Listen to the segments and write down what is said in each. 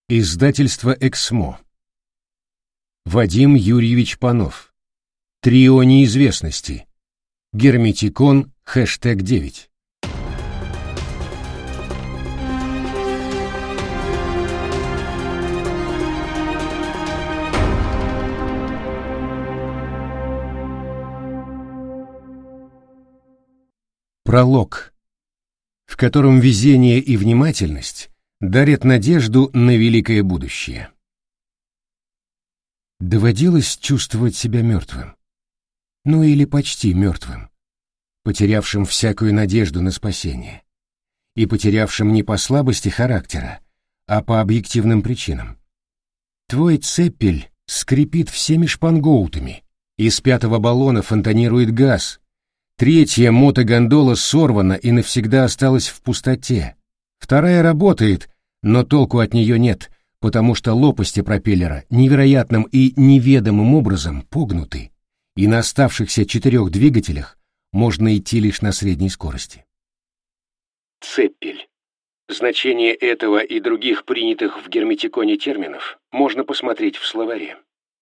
Издательство «Эксмо». Вадим Юрьевич Панов. Трио неизвестности. Герметикон #9. Пролог, в котором везение и внимательность дарят надежду на великое будущее. Доводилось чувствовать себя мертвым, ну или почти мертвым, потерявшим всякую надежду на спасение, и потерявшим не по слабости характера, а по объективным причинам. Твой цеппель скрипит всеми шпангоутами, из 5-го баллона фонтанирует газ, 3-я мотогондола сорвана и навсегда осталась в пустоте, 2-я работает, но толку от нее нет, потому что лопасти пропеллера невероятным и неведомым образом погнуты, и на оставшихся 4 двигателях можно идти лишь на средней скорости. Цеппель. Значение этого и других принятых в герметиконе терминов можно посмотреть в словаре.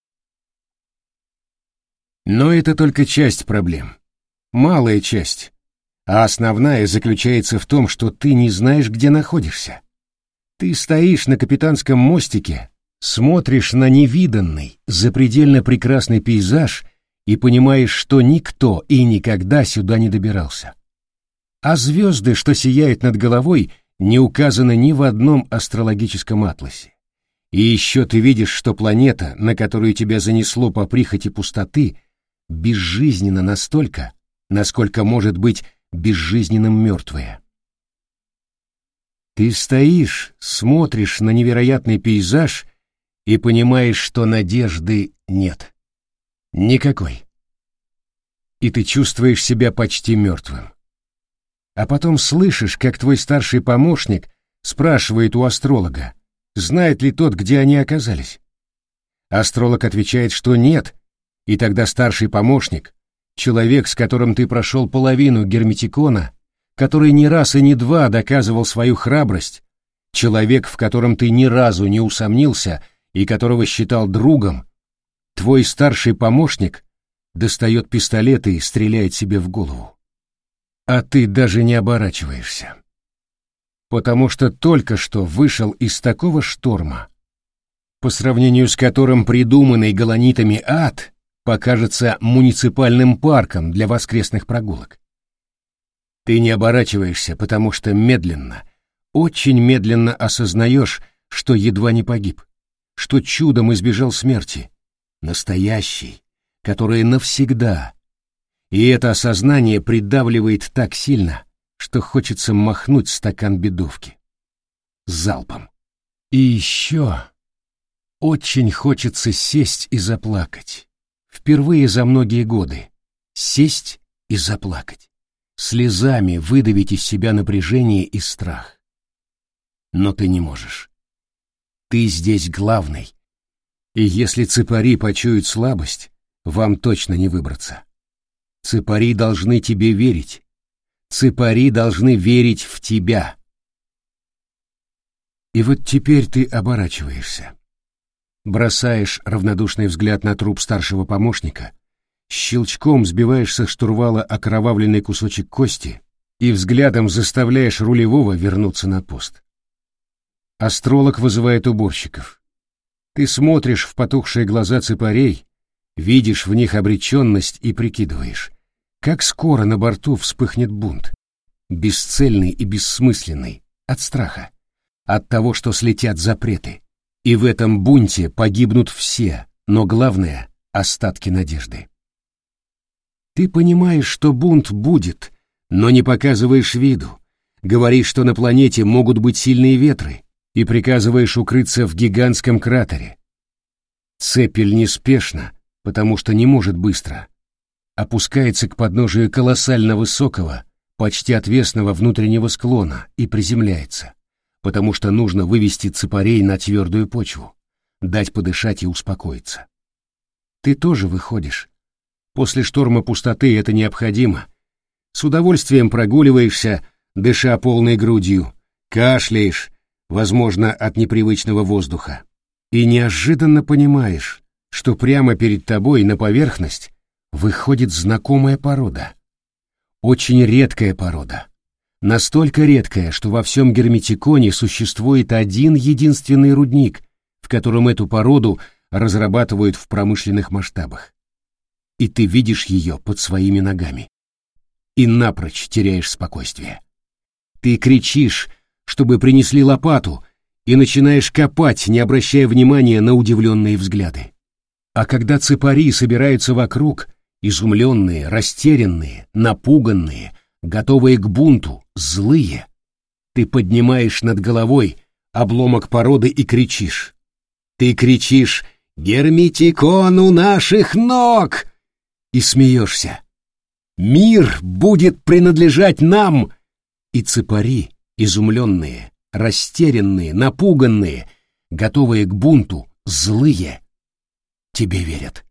Но это только часть проблем. Малая часть. А основная заключается в том, что ты не знаешь, где находишься. Ты стоишь на капитанском мостике, смотришь на невиданный, запредельно прекрасный пейзаж и понимаешь, что никто и никогда сюда не добирался. А звезды, что сияют над головой, не указаны ни в одном астрологическом атласе. И еще ты видишь, что планета, на которую тебя занесло по прихоти пустоты, безжизненна настолько, насколько может быть безжизненным мертвое. Ты стоишь, смотришь на невероятный пейзаж и понимаешь, что надежды нет. Никакой. И ты чувствуешь себя почти мертвым. А потом слышишь, как твой старший помощник спрашивает у астролога, знает ли тот, где они оказались. Астролог отвечает, что нет, и тогда старший помощник, человек, с которым ты прошел половину герметикона, который не раз и не два доказывал свою храбрость, человек, в котором ты ни разу не усомнился и которого считал другом, твой старший помощник достает пистолет и стреляет себе в голову. А ты даже не оборачиваешься. Потому что только что вышел из такого шторма, по сравнению с которым придуманный галанитами ад покажется муниципальным парком для воскресных прогулок. Ты не оборачиваешься, потому что медленно, очень медленно осознаешь, что едва не погиб, что чудом избежал смерти, настоящей, которая навсегда. И это осознание придавливает так сильно, что хочется махнуть стакан бедовки. Залпом. И еще очень хочется сесть и заплакать. Впервые за многие годы. Сесть и заплакать. Слезами выдавить из себя напряжение и страх. Но ты не можешь. Ты здесь главный. И если цепари почуют слабость, вам точно не выбраться. Цепари должны тебе верить. Цепари должны верить в тебя. И вот теперь ты оборачиваешься. Бросаешь равнодушный взгляд на труп старшего помощника, щелчком сбиваешь со штурвала окровавленный кусочек кости и взглядом заставляешь рулевого вернуться на пост. Астролог вызывает уборщиков. Ты смотришь в потухшие глаза цепарей, видишь в них обреченность и прикидываешь, как скоро на борту вспыхнет бунт, бесцельный и бессмысленный, от страха, от того, что слетят запреты. И в этом бунте погибнут все, но главное — остатки надежды. Ты понимаешь, что бунт будет, но не показываешь виду, говоришь, что на планете могут быть сильные ветры, и приказываешь укрыться в гигантском кратере. Цеппель неспешно, потому что не может быстро, опускается к подножию колоссально высокого, почти отвесного внутреннего склона и приземляется, потому что нужно вывести цепарей на твердую почву, дать подышать и успокоиться. Ты тоже выходишь. После шторма пустоты это необходимо. С удовольствием прогуливаешься, дыша полной грудью, кашляешь, возможно, от непривычного воздуха, и неожиданно понимаешь, что прямо перед тобой на поверхность выходит знакомая порода. Очень редкая порода. Настолько редкая, что во всем Герметиконе существует один единственный рудник, в котором эту породу разрабатывают в промышленных масштабах. И ты видишь ее под своими ногами. И напрочь теряешь спокойствие. Ты кричишь, чтобы принесли лопату, и начинаешь копать, не обращая внимания на удивленные взгляды. А когда цепари собираются вокруг, изумленные, растерянные, напуганные, готовые к бунту, злые, ты поднимаешь над головой обломок породы и кричишь. Ты кричишь «Герметикон у наших ног!» и смеешься. «Мир будет принадлежать нам!» И цепари, изумленные, растерянные, напуганные, готовые к бунту, злые, тебе верят.